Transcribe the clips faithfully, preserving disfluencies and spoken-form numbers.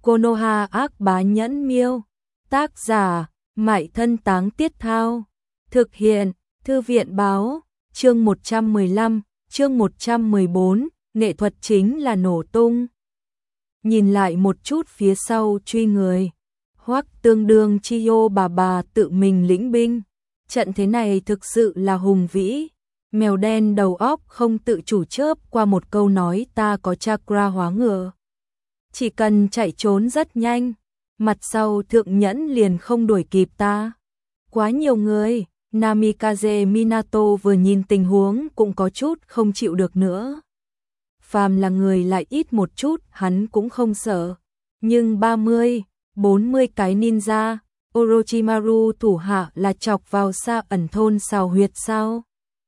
Konoha ác bá nhẫn miêu. Tác giả, Mại Thân Táng Tiết Thao. Thực hiện, Thư viện báo. Chương một trăm mười lăm, chương một trăm mười bốn, nghệ thuật chính là nổ tung. Nhìn lại một chút phía sau truy người. Hoắc Tương Đương Chiyo bà bà tự mình lĩnh binh. Trận thế này thực sự là hùng vĩ. Mèo đen đầu óc không tự chủ chớp qua một câu nói ta có chakra hóa ngựa. Chỉ cần chạy trốn rất nhanh, mặt sau thượng nhẫn liền không đuổi kịp ta. Quá nhiều người, Namikaze Minato vừa nhìn tình huống cũng có chút không chịu được nữa. Phàm là người lại ít một chút hắn cũng không sợ. Nhưng ba mươi, bốn mươi cái ninja, Orochimaru thủ hạ là chọc vào xa ẩn thôn xào huyệt sao?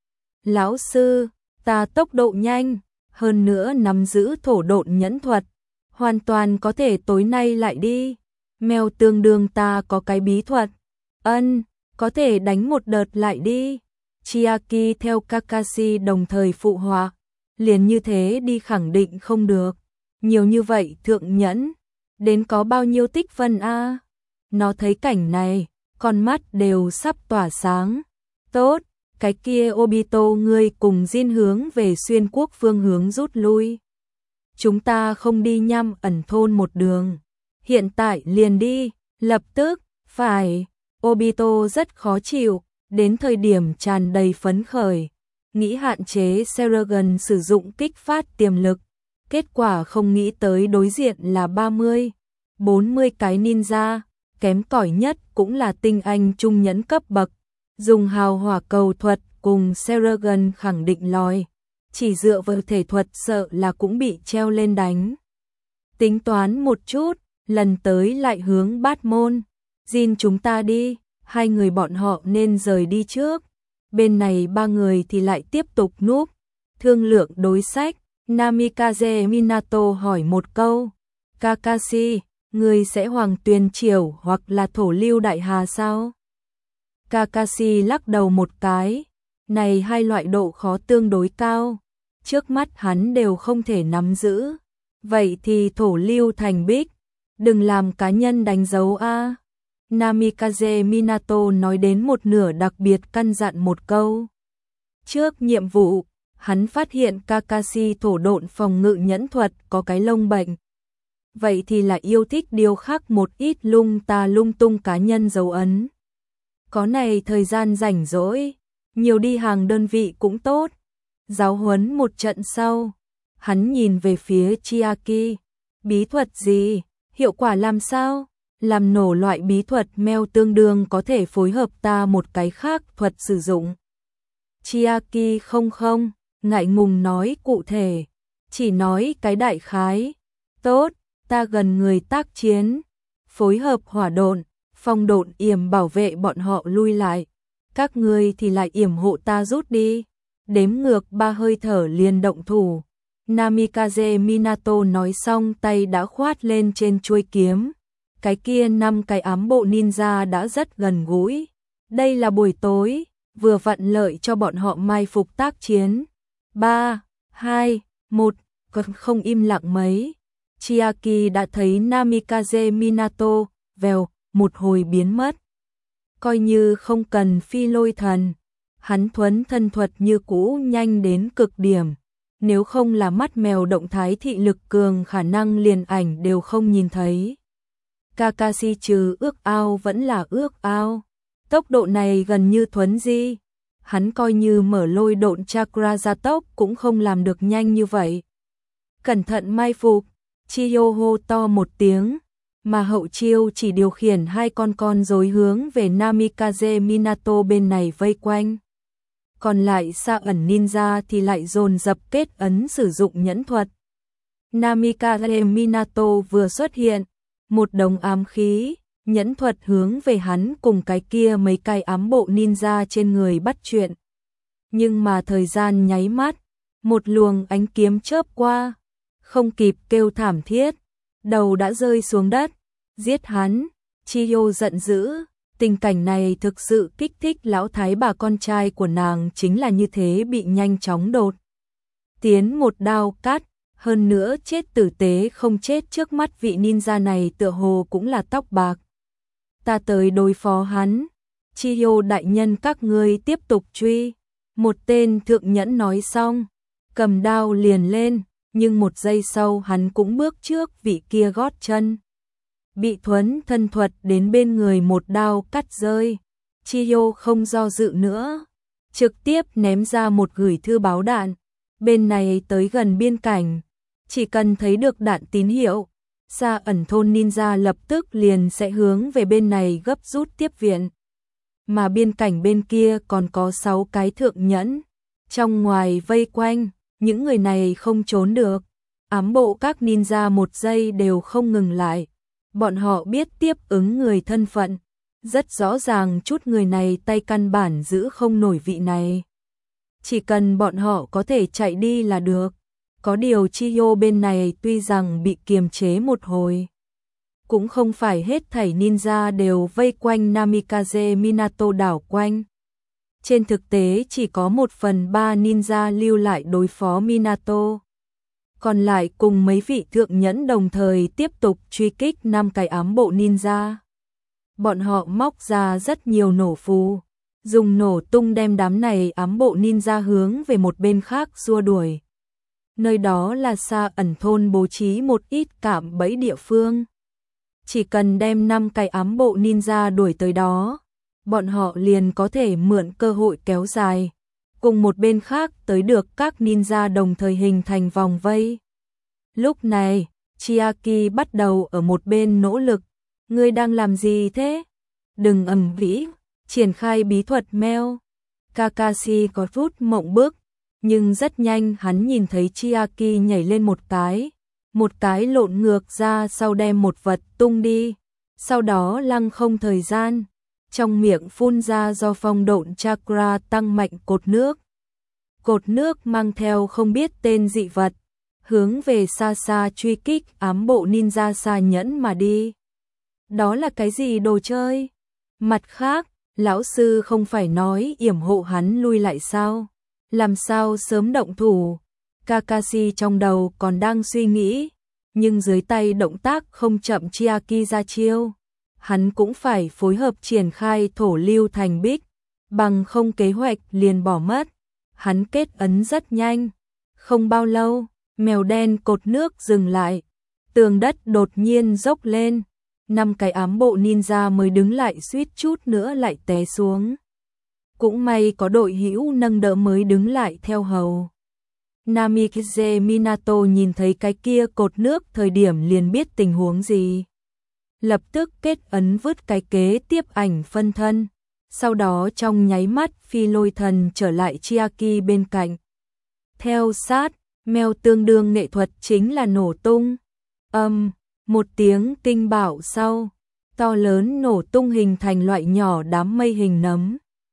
Lão sư, ta tốc độ nhanh, hơn nữa nắm giữ thổ độn nhẫn thuật, hoàn toàn có thể tối nay lại đi. Mèo Tương Đương ta có cái bí thuật. Ân, có thể đánh một đợt lại đi. Chiaki theo Kakashi đồng thời phụ họa, liền như thế đi khẳng định không được. Nhiều như vậy thượng nhẫn, đến có bao nhiêu tích phân a? Nó thấy cảnh này, con mắt đều sắp tỏa sáng. Tốt, cái kia Obito ngươi cùng Jin hướng về xuyên quốc phương hướng rút lui. Chúng ta không đi nhăm ẩn thôn một đường. Hiện tại liền đi, lập tức, phải. Obito rất khó chịu, đến thời điểm tràn đầy phấn khởi. Nghĩ hạn chế Seragon sử dụng kích phát tiềm lực. Kết quả không nghĩ tới đối diện là ba mươi, bốn mươi cái ninja, kém cỏi nhất cũng là tinh anh trung nhẫn cấp bậc. Dùng hào hỏa cầu thuật cùng Seragon khẳng định lòi. Chỉ dựa vào thể thuật sợ là cũng bị treo lên đánh. Tính toán một chút, lần tới lại hướng Bát Môn. Jin chúng ta đi, hai người bọn họ nên rời đi trước. Bên này ba người thì lại tiếp tục núp. Thương lượng đối sách, Namikaze Minato hỏi một câu. Kakashi, người sẽ Hoàng Tuyền Triều hoặc là Thổ Lưu Đại Hà sao? Kakashi lắc đầu một cái. Này hai loại độ khó tương đối cao. Trước mắt hắn đều không thể nắm giữ. Vậy thì Thổ Lưu thành Bích. Đừng làm cá nhân đánh dấu a. Namikaze Minato nói đến một nửa đặc biệt căn dặn một câu. Trước nhiệm vụ, hắn phát hiện Kakashi thổ độn phòng ngự nhẫn thuật có cái lông bệnh. Vậy thì là yêu thích điêu khắc một ít lung ta lung tung cá nhân dấu ấn. Có này thời gian rảnh rỗi, nhiều đi hàng đơn vị cũng tốt. Giáo huấn một trận sau, hắn nhìn về phía Chiaki. Bí thuật gì? Hiệu quả làm sao? Làm nổ loại bí thuật Mèo Tương Đương có thể phối hợp ta một cái khác thuật sử dụng. Chiaki không không, ngại ngùng nói cụ thể, chỉ nói cái đại khái. Tốt, ta gần người tác chiến, phối hợp hỏa độn, phong độn yểm bảo vệ bọn họ lui lại. Các ngươi thì lại yểm hộ ta rút đi. Đếm ngược ba hơi thở liền động thủ. Namikaze Minato nói xong tay đã khoát lên trên chuôi kiếm. Cái kia năm cái ám bộ ninja đã rất gần gũi. Đây là buổi tối, vừa vặn lợi cho bọn họ mai phục tác chiến. ba, hai, một, còn không im lặng mấy. Chiaki đã thấy Namikaze Minato, vèo, một hồi biến mất. Coi như không cần phi lôi thần. Hắn thuấn thân thuật như cũ nhanh đến cực điểm. Nếu không là mắt mèo động thái thị lực cường khả năng liền ảnh đều không nhìn thấy. Kakashi trừ ước ao vẫn là ước ao. Tốc độ này gần như thuấn di. Hắn coi như mở lôi độn chakra gia tốc cũng không làm được nhanh như vậy. Cẩn thận mai phục, Chiyo hô to một tiếng. Mà hậu chiêu chỉ điều khiển hai con con rối hướng về Namikaze Minato bên này vây quanh. Còn lại xa ẩn ninja thì lại dồn dập kết ấn sử dụng nhẫn thuật. Namikaze Minato vừa xuất hiện, một đống ám khí, nhẫn thuật hướng về hắn cùng cái kia mấy cái ám bộ ninja trên người bắt chuyện. Nhưng mà thời gian nháy mắt, một luồng ánh kiếm chớp qua, không kịp kêu thảm thiết, đầu đã rơi xuống đất, giết hắn. Chiyo giận dữ. Tình cảnh này thực sự kích thích lão thái bà con trai của nàng chính là như thế bị nhanh chóng đột tiến một đao cắt, Hơn nữa chết tử tế không chết trước mắt vị ninja này tựa hồ cũng là tóc bạc. Ta tới đối phó hắn. Chiyo đại nhân các ngươi tiếp tục truy. Một tên thượng nhẫn nói xong, cầm đao liền lên, nhưng một giây sau hắn cũng bước trước vị kia gót chân. Bị thuấn thân thuật đến bên người một đao cắt rơi. Chiyo không do dự nữa, trực tiếp ném ra một gửi thư báo đạn. Bên này tới gần biên cảnh, chỉ cần thấy được đạn tín hiệu, Sa ẩn thôn ninja lập tức liền sẽ hướng về bên này gấp rút tiếp viện. Mà biên cảnh bên kia còn có sáu cái thượng nhẫn, trong ngoài vây quanh, những người này không trốn được. Ám bộ các ninja một giây đều không ngừng lại. Bọn họ biết tiếp ứng người thân phận, rất rõ ràng chút người này tay căn bản giữ không nổi vị này. Chỉ cần bọn họ có thể chạy đi là được. Có điều Chiyo bên này tuy rằng bị kiềm chế một hồi, cũng không phải hết thảy ninja đều vây quanh Namikaze Minato đảo quanh. Trên thực tế chỉ có một phần ba ninja lưu lại đối phó Minato. Còn lại cùng mấy vị thượng nhẫn đồng thời tiếp tục truy kích năm cái ám bộ ninja. Bọn họ móc ra rất nhiều nổ phù, dùng nổ tung đem đám này ám bộ ninja hướng về một bên khác xua đuổi. Nơi đó là Sa ẩn thôn bố trí một ít cạm bẫy địa phương. Chỉ cần đem năm cái ám bộ ninja đuổi tới đó, bọn họ liền có thể mượn cơ hội kéo dài, cùng một bên khác tới được các ninja đồng thời hình thành vòng vây. Lúc này, Chiaki bắt đầu ở một bên nỗ lực. Ngươi đang làm gì thế? Đừng ầm ĩ, triển khai bí thuật meo. Kakashi có chút mộng bức, nhưng rất nhanh hắn nhìn thấy Chiaki nhảy lên một cái, một cái lộn ngược ra sau đem một vật tung đi, sau đó lăng không thời gian, trong miệng phun ra do phong độn chakra tăng mạnh cột nước. Cột nước mang theo không biết tên dị vật, hướng về xa xa truy kích ám bộ ninja Sa nhẫn mà đi. Đó là cái gì đồ chơi? Mặt khác, lão sư không phải nói yểm hộ hắn lui lại sao? Làm sao sớm động thủ? Kakashi trong đầu còn đang suy nghĩ, nhưng dưới tay động tác không chậm Chiaki ra chiêu. Hắn cũng phải phối hợp triển khai thổ lưu thành bích, bằng không kế hoạch liền bỏ mất. Hắn kết ấn rất nhanh. Không bao lâu, mèo đen cột nước dừng lại. Tường đất đột nhiên dốc lên. Năm cái ám bộ ninja mới đứng lại suýt chút nữa lại té xuống. Cũng may có đội hữu nâng đỡ mới đứng lại theo hầu. Namikaze Minato nhìn thấy cái kia cột nước thời điểm liền biết tình huống gì. Lập tức kết ấn vứt cái kế tiếp ảnh phân thân. Sau đó trong nháy mắt phi lôi thần trở lại Chiaki bên cạnh. Theo sát, mèo tương đương nghệ thuật chính là nổ tung. Âm, um, một tiếng kinh bạo sau, to lớn nổ tung hình thành loại nhỏ đám mây hình nấm.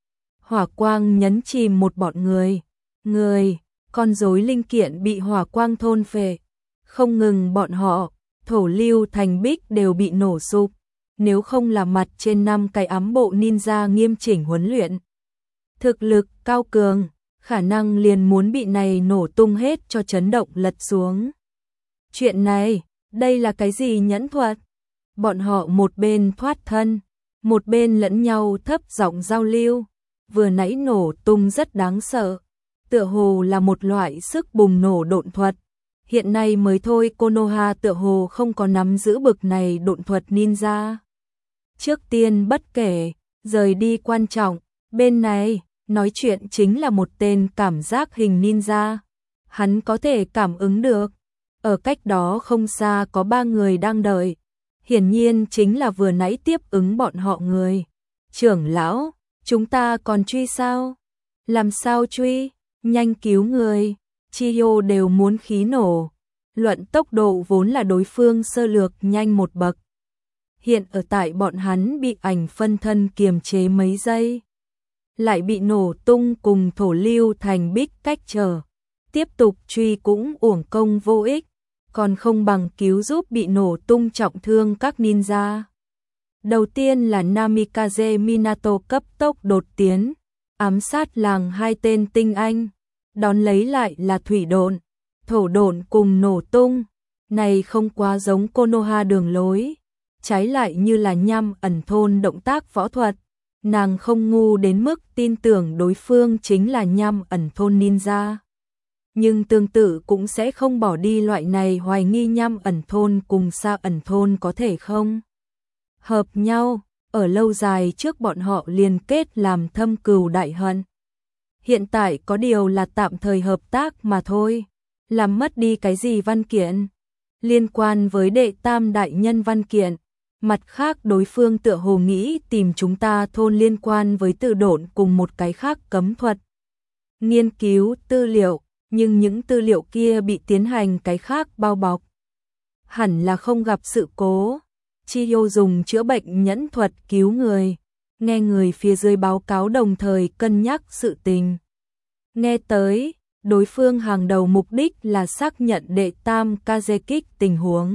Hỏa quang nhấn chìm một bọn người. Người, con rối linh kiện bị hỏa quang thôn phệ. Không ngừng bọn họ, thổ lưu thành bích đều bị nổ sụp. Nếu không là mặt trên năm cái ám bộ ninja nghiêm chỉnh huấn luyện, thực lực cao cường, khả năng liền muốn bị này nổ tung hết cho chấn động lật xuống. Chuyện này, đây là cái gì nhẫn thuật? Bọn họ một bên thoát thân, một bên lẫn nhau thấp giọng giao lưu. Vừa nãy nổ tung rất đáng sợ, tựa hồ là một loại sức bùng nổ độn thuật. Hiện nay mới thôi Konoha tựa hồ không có nắm giữ bực này độn thuật ninja. Trước tiên bất kể, rời đi quan trọng, bên này, nói chuyện chính là một tên cảm giác hình ninja. Hắn có thể cảm ứng được, ở cách đó không xa có ba người đang đợi. Hiển nhiên chính là vừa nãy tiếp ứng bọn họ người. Trưởng lão, chúng ta còn truy sao? Làm sao truy? Nhanh cứu người. Chiyo đều muốn khí nổ. Luận tốc độ vốn là đối phương sơ lược nhanh một bậc. Hiện ở tại bọn hắn bị ảnh phân thân kiềm chế mấy giây, lại bị nổ tung cùng thổ lưu thành bích cách trở. Tiếp tục truy cũng uổng công vô ích, còn không bằng cứu giúp bị nổ tung trọng thương các ninja. Đầu tiên là Namikaze Minato cấp tốc đột tiến, ám sát làng hai tên tinh anh, đón lấy lại là thủy độn. thổ độn cùng nổ tung, này không quá giống Konoha đường lối, trái lại như là Nham Ẩn Thôn động tác võ thuật. Nàng không ngu đến mức tin tưởng đối phương chính là Nham Ẩn Thôn ninja. Nhưng tương tự cũng sẽ không bỏ đi loại này hoài nghi Nham Ẩn Thôn cùng Sa Ẩn Thôn có thể không hợp nhau, ở lâu dài trước bọn họ liên kết làm thâm cừu đại hận. Hiện tại có điều là tạm thời hợp tác mà thôi, làm mất đi cái gì văn kiện liên quan với đệ tam đại nhân văn kiện. Mặt khác đối phương tựa hồ nghĩ tìm chúng ta thôn liên quan với tự độn cùng một cái khác cấm thuật. Nghiên cứu tư liệu, nhưng những tư liệu kia bị tiến hành cái khác bao bọc. Hẳn là không gặp sự cố. Chiyo dùng chữa bệnh nhẫn thuật cứu người, nghe người phía dưới báo cáo đồng thời cân nhắc sự tình. Nghe tới, đối phương hàng đầu mục đích là xác nhận đệ tam Kazekik tình huống.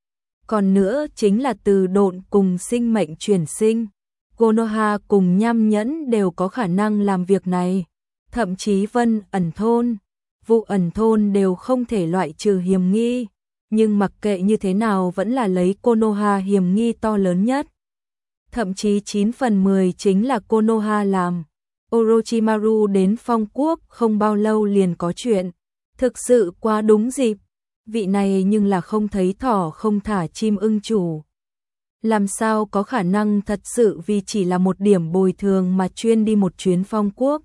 Còn nữa chính là từ độn cùng sinh mệnh chuyển sinh. Konoha cùng Nham Nhẫn đều có khả năng làm việc này. Thậm chí Vân Ẩn Thôn, Vụ Ẩn Thôn đều không thể loại trừ hiểm nghi. Nhưng mặc kệ như thế nào vẫn là lấy Konoha hiểm nghi to lớn nhất. Thậm chí chín phần mười chính là Konoha làm. Orochimaru đến Phong Quốc không bao lâu liền có chuyện. Thực sự quá đúng dịp. Vị này nhưng là không thấy thỏ không thả chim ưng chủ. Làm sao có khả năng thật sự vì chỉ là một điểm bồi thường mà chuyên đi một chuyến Phong Quốc.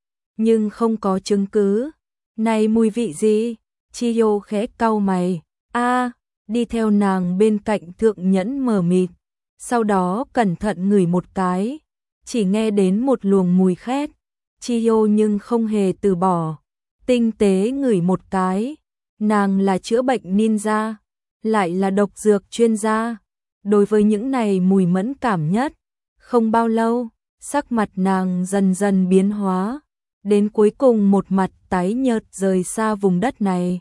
Nhưng không có chứng cứ. Này mùi vị gì? Chiyo khẽ cau mày. A, đi theo nàng bên cạnh Thượng Nhẫn mờ mịt. Sau đó cẩn thận ngửi một cái. Chỉ nghe đến một luồng mùi khét. Chiyo nhưng không hề từ bỏ. Tinh tế ngửi một cái. Nàng là chữa bệnh ninja, lại là độc dược chuyên gia. Đối với những này mùi mẫn cảm nhất. Không bao lâu, sắc mặt nàng dần dần biến hóa. Đến cuối cùng một mặt tái nhợt rời xa vùng đất này.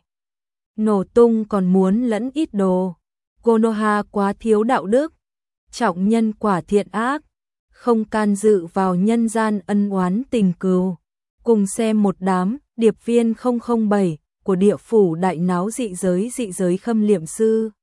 Nổ tung còn muốn lẫn ít đồ. Konoha quá thiếu đạo đức. Trọng nhân quả thiện ác. Không can dự vào nhân gian ân oán tình cừu. Cùng xem một đám điệp viên không không bảy của địa phủ đại náo dị giới dị giới khâm liệm sư.